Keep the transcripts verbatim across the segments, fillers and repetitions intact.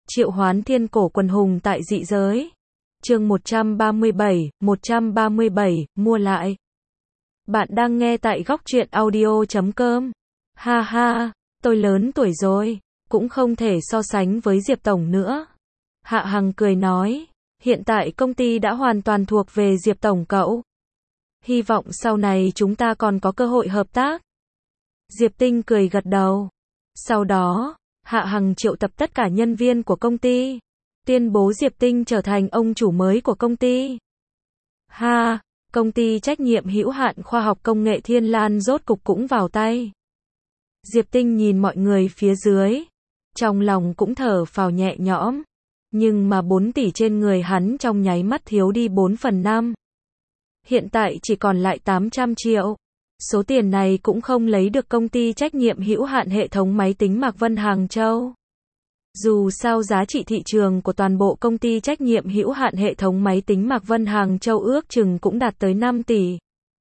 Triệu hoán thiên cổ quần hùng tại dị giới. Chương một trăm ba mươi bảy, một trăm ba mươi bảy, mua lại. Bạn đang nghe tại góc truyện audio chấm com. Ha ha, tôi lớn tuổi rồi, cũng không thể so sánh với Diệp Tổng nữa. Hạ Hằng cười nói, hiện tại công ty đã hoàn toàn thuộc về Diệp Tổng cậu. Hy vọng sau này chúng ta còn có cơ hội hợp tác. Diệp Tinh cười gật đầu. Sau đó, Hạ Hằng triệu tập tất cả nhân viên của công ty, tuyên bố Diệp Tinh trở thành ông chủ mới của công ty. Ha, công ty trách nhiệm hữu hạn khoa học công nghệ Thiên Lan rốt cục cũng vào tay. Diệp Tinh nhìn mọi người phía dưới, trong lòng cũng thở phào nhẹ nhõm, nhưng mà bốn tỷ trên người hắn trong nháy mắt thiếu đi bốn phần năm. Hiện tại chỉ còn lại tám trăm triệu. Số tiền này cũng không lấy được công ty trách nhiệm hữu hạn hệ thống máy tính Mạc Vân Hàng Châu. Dù sao giá trị thị trường của toàn bộ công ty trách nhiệm hữu hạn hệ thống máy tính Mạc Vân Hàng Châu ước chừng cũng đạt tới năm tỷ.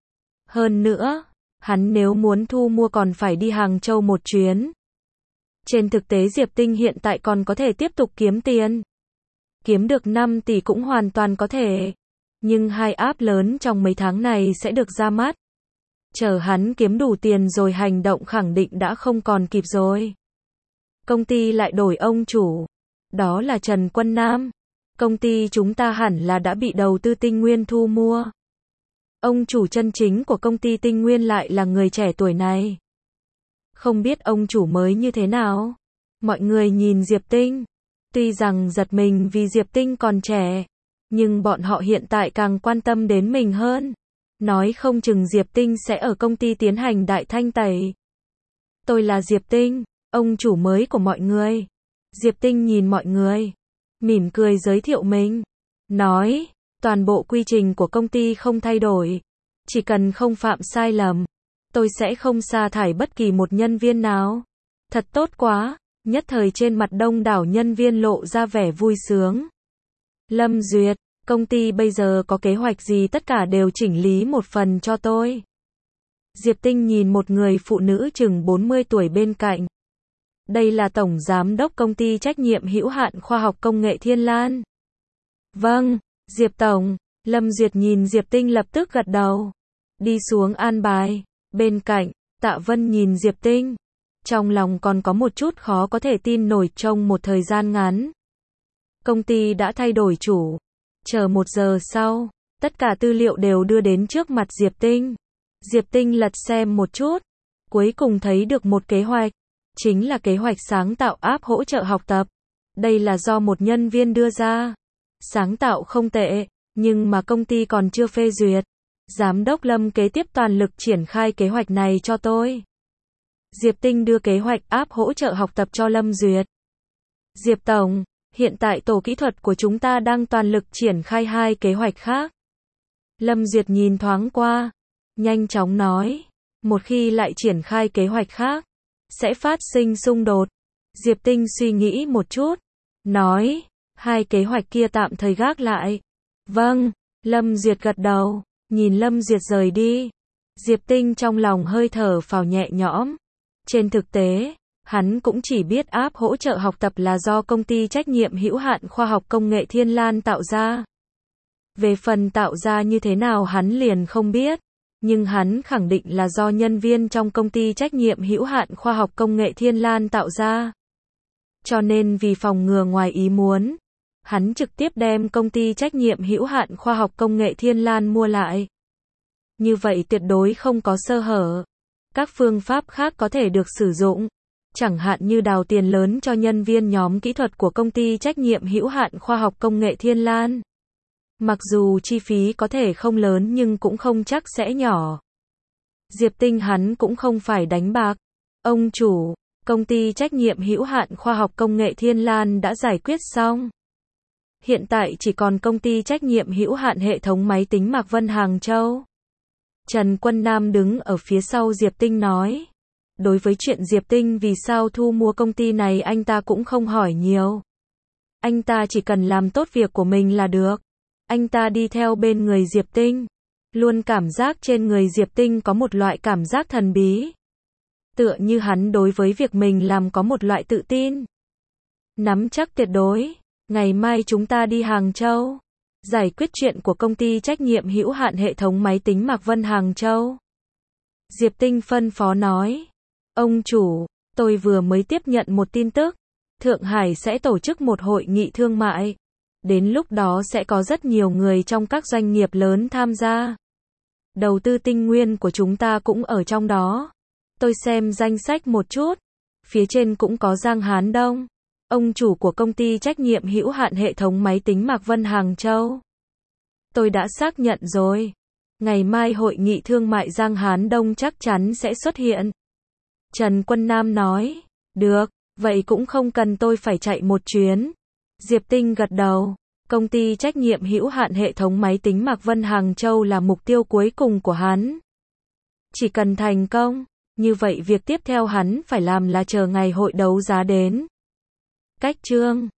Hơn nữa, hắn nếu muốn thu mua còn phải đi Hàng Châu một chuyến. Trên thực tế Diệp Tinh hiện tại còn có thể tiếp tục kiếm tiền. Kiếm được năm tỷ cũng hoàn toàn có thể. Nhưng hai app lớn trong mấy tháng này sẽ được ra mắt. Chờ hắn kiếm đủ tiền rồi hành động khẳng định đã không còn kịp rồi. Công ty lại đổi ông chủ. Đó là Trần Quân Nam. Công ty chúng ta hẳn là đã bị đầu tư Tinh Nguyên thu mua. Ông chủ chân chính của công ty Tinh Nguyên lại là người trẻ tuổi này. Không biết ông chủ mới như thế nào? Mọi người nhìn Diệp Tinh. Tuy rằng giật mình vì Diệp Tinh còn trẻ, nhưng bọn họ hiện tại càng quan tâm đến mình hơn. Nói không chừng Diệp Tinh sẽ ở công ty tiến hành đại thanh tẩy. Tôi là Diệp Tinh, ông chủ mới của mọi người. Diệp Tinh nhìn mọi người, mỉm cười giới thiệu mình. Nói, toàn bộ quy trình của công ty không thay đổi. Chỉ cần không phạm sai lầm, tôi sẽ không sa thải bất kỳ một nhân viên nào. Thật tốt quá, nhất thời trên mặt đông đảo nhân viên lộ ra vẻ vui sướng. Lâm Duyệt, công ty bây giờ có kế hoạch gì tất cả đều chỉnh lý một phần cho tôi. Diệp Tinh nhìn một người phụ nữ chừng bốn mươi tuổi bên cạnh. Đây là tổng giám đốc công ty trách nhiệm hữu hạn khoa học công nghệ Thiên Lan. Vâng, Diệp Tổng. Lâm Duyệt nhìn Diệp Tinh lập tức gật đầu. Đi xuống an bài. Bên cạnh, Tạ Vân nhìn Diệp Tinh. Trong lòng còn có một chút khó có thể tin nổi trong một thời gian ngắn. Công ty đã thay đổi chủ. Chờ một giờ sau, tất cả tư liệu đều đưa đến trước mặt Diệp Tinh. Diệp Tinh lật xem một chút, cuối cùng thấy được một kế hoạch, chính là kế hoạch sáng tạo app hỗ trợ học tập. Đây là do một nhân viên đưa ra. Sáng tạo không tệ, nhưng mà công ty còn chưa phê duyệt. Giám đốc Lâm kế tiếp toàn lực triển khai kế hoạch này cho tôi. Diệp Tinh đưa kế hoạch app hỗ trợ học tập cho Lâm duyệt. Diệp Tổng, hiện tại tổ kỹ thuật của chúng ta đang toàn lực triển khai hai kế hoạch khác. Lâm Duyệt nhìn thoáng qua, nhanh chóng nói, một khi lại triển khai kế hoạch khác, sẽ phát sinh xung đột. Diệp Tinh suy nghĩ một chút, nói, hai kế hoạch kia tạm thời gác lại. Vâng, Lâm Duyệt gật đầu, nhìn Lâm Duyệt rời đi. Diệp Tinh trong lòng hơi thở phào nhẹ nhõm. Trên thực tế, hắn cũng chỉ biết app hỗ trợ học tập là do công ty trách nhiệm hữu hạn khoa học công nghệ Thiên Lan tạo ra. Về phần tạo ra như thế nào hắn liền không biết, nhưng hắn khẳng định là do nhân viên trong công ty trách nhiệm hữu hạn khoa học công nghệ Thiên Lan tạo ra. Cho nên vì phòng ngừa ngoài ý muốn, hắn trực tiếp đem công ty trách nhiệm hữu hạn khoa học công nghệ Thiên Lan mua lại. Như vậy tuyệt đối không có sơ hở. Các phương pháp khác có thể được sử dụng. Chẳng hạn như đào tiền lớn cho nhân viên nhóm kỹ thuật của công ty trách nhiệm hữu hạn khoa học công nghệ Thiên Lan. Mặc dù chi phí có thể không lớn nhưng cũng không chắc sẽ nhỏ. Diệp Tinh hắn cũng không phải đánh bạc. Ông chủ, công ty trách nhiệm hữu hạn khoa học công nghệ Thiên Lan đã giải quyết xong. Hiện tại chỉ còn công ty trách nhiệm hữu hạn hệ thống máy tính Mạc Vân Hàng Châu. Trần Quân Nam đứng ở phía sau Diệp Tinh nói. Đối với chuyện Diệp Tinh vì sao thu mua công ty này anh ta cũng không hỏi nhiều. Anh ta chỉ cần làm tốt việc của mình là được. Anh ta đi theo bên người Diệp Tinh. Luôn cảm giác trên người Diệp Tinh có một loại cảm giác thần bí. Tựa như hắn đối với việc mình làm có một loại tự tin. Nắm chắc tuyệt đối. Ngày mai chúng ta đi Hàng Châu. Giải quyết chuyện của công ty trách nhiệm hữu hạn hệ thống máy tính Mạc Vân Hàng Châu. Diệp Tinh phân phó nói. Ông chủ, tôi vừa mới tiếp nhận một tin tức. Thượng Hải sẽ tổ chức một hội nghị thương mại. Đến lúc đó sẽ có rất nhiều người trong các doanh nghiệp lớn tham gia. Đầu tư tinh nguyên của chúng ta cũng ở trong đó. Tôi xem danh sách một chút. Phía trên cũng có Giang Hán Đông, ông chủ của công ty trách nhiệm hữu hạn hệ thống máy tính Mạc Vân Hàng Châu. Tôi đã xác nhận rồi. Ngày mai hội nghị thương mại Giang Hán Đông chắc chắn sẽ xuất hiện. Trần Quân Nam nói. Được, vậy cũng không cần tôi phải chạy một chuyến. Diệp Tinh gật đầu. Công ty trách nhiệm hữu hạn hệ thống máy tính Mạc Vân Hàng Châu là mục tiêu cuối cùng của hắn. Chỉ cần thành công, như vậy việc tiếp theo hắn phải làm là chờ ngày hội đấu giá đến. Cách chương